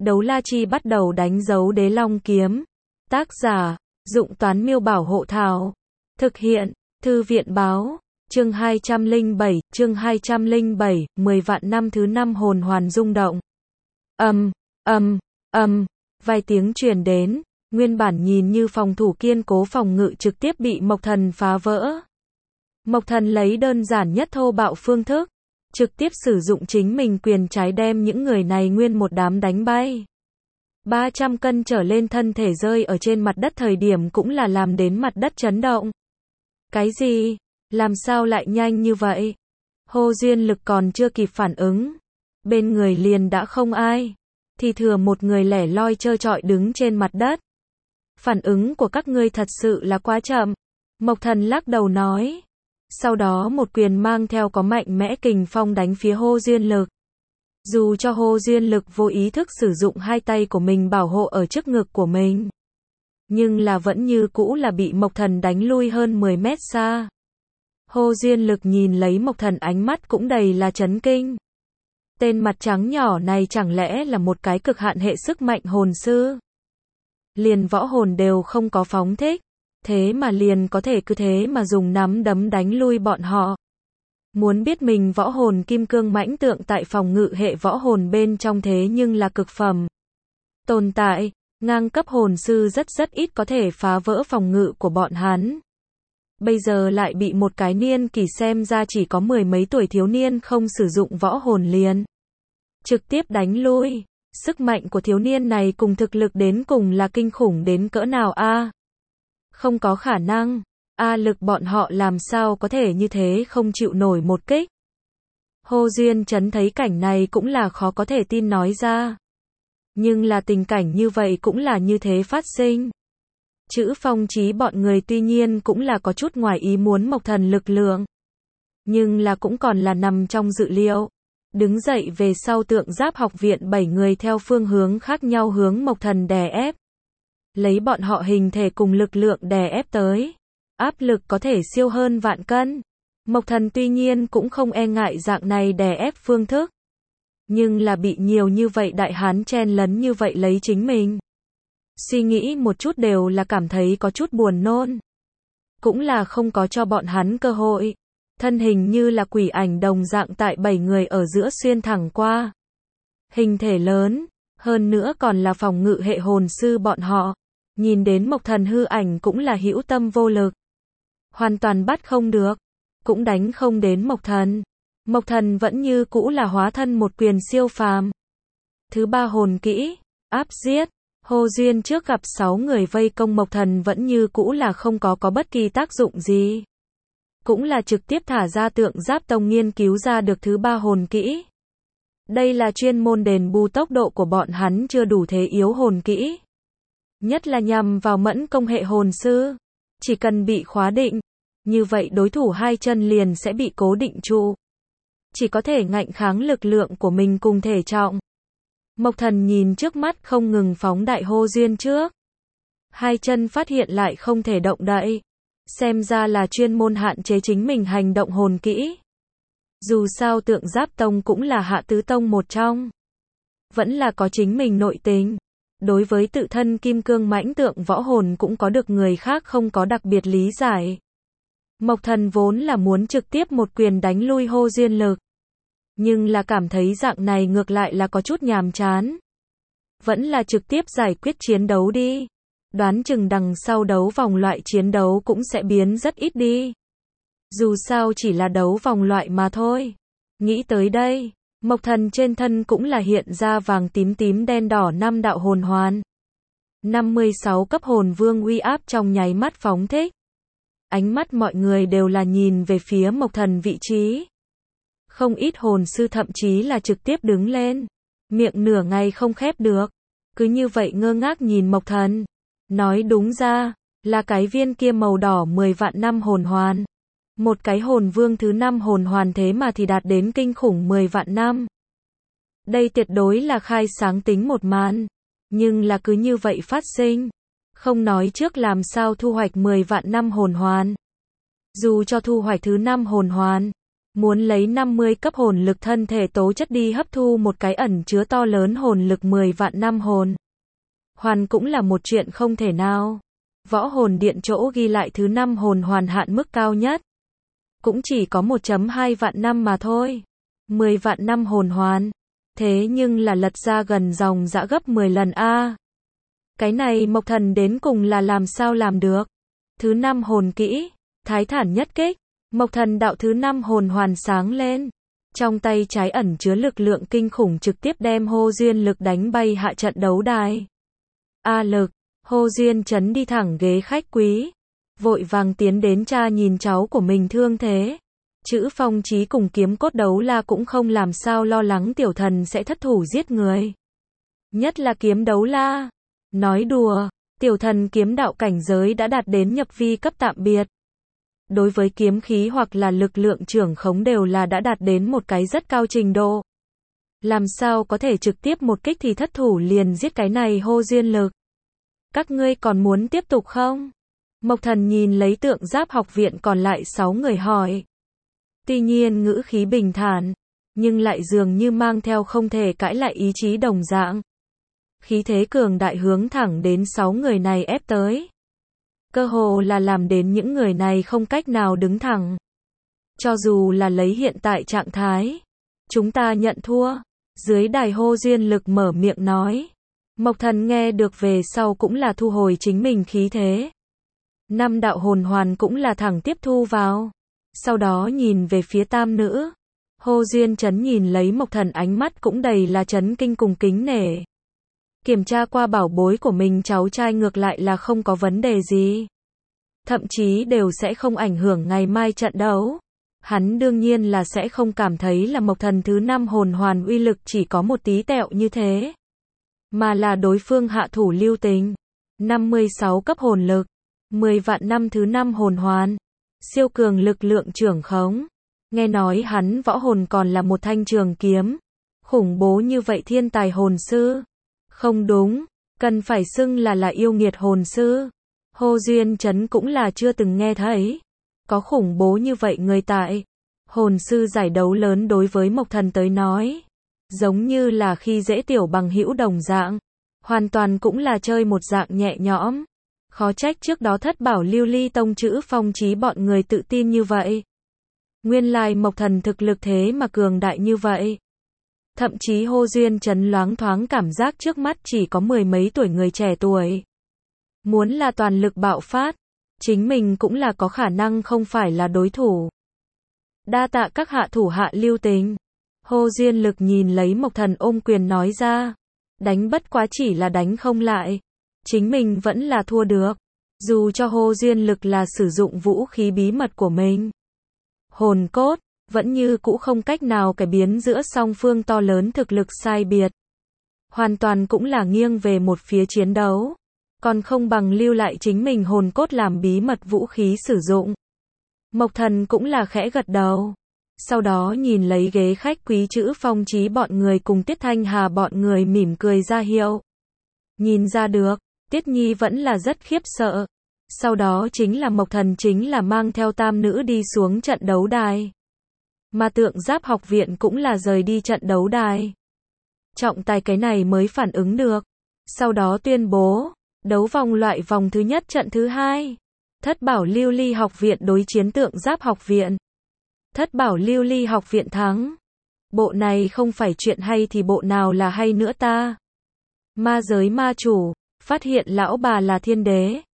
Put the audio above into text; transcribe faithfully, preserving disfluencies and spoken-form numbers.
Đấu la chi bắt đầu đánh dấu đế long kiếm. Tác giả, Dụng Toán Miêu Bảo Hộ Thảo. Thực hiện, Thư viện Báo. Chương hai trăm lẻ bảy, chương hai trăm lẻ bảy, mười vạn năm thứ năm hồn hoàn rung động. Ầm, ầm, ầm, vài tiếng truyền đến, nguyên bản nhìn như phòng thủ kiên cố phòng ngự trực tiếp bị Mộc Thần phá vỡ. Mộc Thần lấy đơn giản nhất thô bạo phương thức, trực tiếp sử dụng chính mình quyền trái đem những người này nguyên một đám đánh bay. ba trăm cân trở lên thân thể rơi ở trên mặt đất thời điểm cũng là làm đến mặt đất chấn động. Cái gì? Làm sao lại nhanh như vậy? Hồ Duyên Lực còn chưa kịp phản ứng, bên người liền đã không ai, thì thừa một người lẻ loi trơ trọi đứng trên mặt đất. Phản ứng của các ngươi thật sự là quá chậm. Mộc Thần lắc đầu nói. Sau đó một quyền mang theo có mạnh mẽ kình phong đánh phía Hồ Duyên Lực. Dù cho Hồ Duyên Lực vô ý thức sử dụng hai tay của mình bảo hộ ở trước ngực của mình, nhưng là vẫn như cũ là bị Mộc Thần đánh lui hơn mười mét xa. Hồ Duyên Lực nhìn lấy Mộc Thần ánh mắt cũng đầy là chấn kinh. Tên mặt trắng nhỏ này chẳng lẽ là một cái cực hạn hệ sức mạnh hồn sư? Liền võ hồn đều không có phóng thích, thế mà liền có thể cứ thế mà dùng nắm đấm đánh lui bọn họ. Muốn biết mình võ hồn kim cương mãnh tượng tại phòng ngự hệ võ hồn bên trong thế nhưng là cực phẩm tồn tại, ngang cấp hồn sư rất rất ít có thể phá vỡ phòng ngự của bọn hắn. Bây giờ lại bị một cái niên kỷ xem ra chỉ có mười mấy tuổi thiếu niên không sử dụng võ hồn liền trực tiếp đánh lui. Sức mạnh của thiếu niên này cùng thực lực đến cùng là kinh khủng đến cỡ nào a? À? Không có khả năng. A lực bọn họ làm sao có thể như thế không chịu nổi một kích. Hồ Duyên Chấn thấy cảnh này cũng là khó có thể tin nói ra. Nhưng là tình cảnh như vậy cũng là như thế phát sinh. Chữ Phong Chí bọn người tuy nhiên cũng là có chút ngoài ý muốn Mộc Thần lực lượng, nhưng là cũng còn là nằm trong dự liệu. Đứng dậy về sau Tượng Giáp học viện bảy người theo phương hướng khác nhau hướng Mộc Thần đè ép. Lấy bọn họ hình thể cùng lực lượng đè ép tới. Áp lực có thể siêu hơn vạn cân. Mộc Thần tuy nhiên cũng không e ngại dạng này đè ép phương thức. Nhưng là bị nhiều như vậy đại hán chen lấn như vậy lấy chính mình. Suy nghĩ một chút đều là cảm thấy có chút buồn nôn. Cũng là không có cho bọn hắn cơ hội. Thân hình như là quỷ ảnh đồng dạng tại bảy người ở giữa xuyên thẳng qua. Hình thể lớn, hơn nữa còn là phòng ngự hệ hồn sư bọn họ. Nhìn đến Mộc Thần hư ảnh cũng là hữu tâm vô lực. Hoàn toàn bắt không được, cũng đánh không đến Mộc Thần. Mộc Thần vẫn như cũ là hóa thân một quyền siêu phàm. Thứ ba hồn kỹ, áp giết. Hồ Duyên trước gặp sáu người vây công Mộc Thần vẫn như cũ là không có có bất kỳ tác dụng gì. Cũng là trực tiếp thả ra Tượng Giáp Tông nghiên cứu ra được thứ ba hồn kỹ. Đây là chuyên môn đền bù tốc độ của bọn hắn chưa đủ thế yếu hồn kỹ. Nhất là nhằm vào mẫn công hệ hồn sư. Chỉ cần bị khóa định, như vậy đối thủ hai chân liền sẽ bị cố định trụ. Chỉ có thể ngạnh kháng lực lượng của mình cùng thể trọng. Mộc Thần nhìn trước mắt không ngừng phóng đại Hồ Duyên trước. Hai chân phát hiện lại không thể động đậy. Xem ra là chuyên môn hạn chế chính mình hành động hồn kỹ. Dù sao Tượng Giáp Tông cũng là hạ tứ tông một trong. Vẫn là có chính mình nội tình. Đối với tự thân kim cương mãnh tượng võ hồn cũng có được người khác không có đặc biệt lý giải. Mộc Thần vốn là muốn trực tiếp một quyền đánh lui Hồ Duyên Lực. Nhưng là cảm thấy dạng này ngược lại là có chút nhàm chán. Vẫn là trực tiếp giải quyết chiến đấu đi. Đoán chừng đằng sau đấu vòng loại chiến đấu cũng sẽ biến rất ít đi. Dù sao chỉ là đấu vòng loại mà thôi. Nghĩ tới đây, Mộc Thần trên thân cũng là hiện ra vàng tím tím đen đỏ năm đạo hồn hoàn. năm mươi sáu cấp hồn vương uy áp trong nháy mắt phóng thích. Ánh mắt mọi người đều là nhìn về phía Mộc Thần vị trí. Không ít hồn sư thậm chí là trực tiếp đứng lên. Miệng nửa ngày không khép được. Cứ như vậy ngơ ngác nhìn Mộc Thần. Nói đúng ra, là cái viên kia màu đỏ mười vạn năm hồn hoàn. Một cái hồn vương thứ năm hồn hoàn thế mà thì đạt đến kinh khủng mười vạn năm. Đây tuyệt đối là khai sáng tính một màn. Nhưng là cứ như vậy phát sinh. Không nói trước làm sao thu hoạch mười vạn năm hồn hoàn. Dù cho thu hoạch thứ năm hồn hoàn, Muốn lấy năm mươi cấp hồn lực thân thể tố chất đi hấp thu một cái ẩn chứa to lớn hồn lực mười vạn năm hồn hoàn cũng là một chuyện không thể nào. Võ hồn điện chỗ ghi lại thứ năm hồn hoàn hạn mức cao nhất cũng chỉ có một phẩy hai vạn năm mà thôi. mười vạn năm hồn hoàn. Thế nhưng là lật ra gần dòng dã gấp mười lần a. Cái này Mộc Thần đến cùng là làm sao làm được? Thứ năm hồn kỹ, Thái Thản nhất kích. Mộc Thần đạo thứ năm hồn hoàn sáng lên. Trong tay trái ẩn chứa lực lượng kinh khủng trực tiếp đem Hô Duyên Lực đánh bay hạ trận đấu đài. A Lực, Hô Duyên Chấn đi thẳng ghế khách quý. Vội vàng tiến đến cha nhìn cháu của mình thương thế. Chữ Phong Chí cùng Kiếm Cốt Đấu La cũng không làm sao lo lắng tiểu thần sẽ thất thủ giết người. Nhất là Kiếm Đấu La. Nói đùa, tiểu thần kiếm đạo cảnh giới đã đạt đến nhập vi cấp tạm biệt. Đối với kiếm khí hoặc là lực lượng trưởng khống đều là đã đạt đến một cái rất cao trình độ. Làm sao có thể trực tiếp một kích thì thất thủ liền giết cái này Hô Duyên Lực. Các ngươi còn muốn tiếp tục không? Mộc Thần nhìn lấy Tượng Giáp học viện còn lại sáu người hỏi. Tuy nhiên ngữ khí bình thản, nhưng lại dường như mang theo không thể cãi lại ý chí đồng dạng. Khí thế cường đại hướng thẳng đến sáu người này ép tới. Cơ hồ là làm đến những người này không cách nào đứng thẳng. Cho dù là lấy hiện tại trạng thái, chúng ta nhận thua. Dưới đài Hô Duyên Lực mở miệng nói. Mộc Thần nghe được về sau cũng là thu hồi chính mình khí thế. Năm đạo hồn hoàn cũng là thẳng tiếp thu vào. Sau đó nhìn về phía tam nữ. Hô Duyên Chấn nhìn lấy Mộc Thần ánh mắt cũng đầy là chấn kinh cùng kính nể. Kiểm tra qua bảo bối của mình cháu trai ngược lại là không có vấn đề gì. Thậm chí đều sẽ không ảnh hưởng ngày mai trận đấu. Hắn đương nhiên là sẽ không cảm thấy là Mộc Thần thứ năm hồn hoàn uy lực chỉ có một tí tẹo như thế. Mà là đối phương hạ thủ lưu tình. năm mươi sáu cấp hồn lực. mười vạn năm thứ năm hồn hoàn. Siêu cường lực lượng trưởng khống. Nghe nói hắn võ hồn còn là một thanh trường kiếm. Khủng bố như vậy thiên tài hồn sư. Không đúng, cần phải xưng là là yêu nghiệt hồn sư. Hô Duyên Chấn cũng là chưa từng nghe thấy. Có khủng bố như vậy người tại. Hồn sư giải đấu lớn đối với Mộc Thần tới nói. Giống như là khi dễ tiểu bằng hữu đồng dạng. Hoàn toàn cũng là chơi một dạng nhẹ nhõm. Khó trách trước đó Thất Bảo Lưu Ly Tông Chữ Phong Chí bọn người tự tin như vậy. Nguyên lai Mộc Thần thực lực thế mà cường đại như vậy. Thậm chí Hô Duyên Chấn loáng thoáng cảm giác trước mắt chỉ có mười mấy tuổi người trẻ tuổi. Muốn là toàn lực bạo phát, chính mình cũng là có khả năng không phải là đối thủ. Đa tạ các hạ thủ hạ lưu tình. Hô Duyên Lực nhìn lấy Mộc Thần ôm quyền nói ra. Đánh bất quá chỉ là đánh không lại. Chính mình vẫn là thua được. Dù cho Hô Duyên Lực là sử dụng vũ khí bí mật của mình. Hồn cốt, vẫn như cũ không cách nào cải biến giữa song phương to lớn thực lực sai biệt. Hoàn toàn cũng là nghiêng về một phía chiến đấu. Còn không bằng lưu lại chính mình hồn cốt làm bí mật vũ khí sử dụng. Mộc Thần cũng là khẽ gật đầu. Sau đó nhìn lấy ghế khách quý Chữ Phong Chí bọn người cùng Tiết Thanh Hà bọn người mỉm cười ra hiệu. Nhìn ra được, Tiết Nhi vẫn là rất khiếp sợ. Sau đó chính là Mộc Thần chính là mang theo tam nữ đi xuống trận đấu đài. Mà Tượng Giáp học viện cũng là rời đi trận đấu đài. Trọng tài cái này mới phản ứng được. Sau đó tuyên bố, đấu vòng loại vòng thứ nhất trận thứ hai. Thất Bảo Lưu Ly học viện đối chiến Tượng Giáp học viện. Thất Bảo Lưu Ly học viện thắng. Bộ này không phải chuyện hay thì bộ nào là hay nữa ta. Ma giới ma chủ, phát hiện lão bà là thiên đế.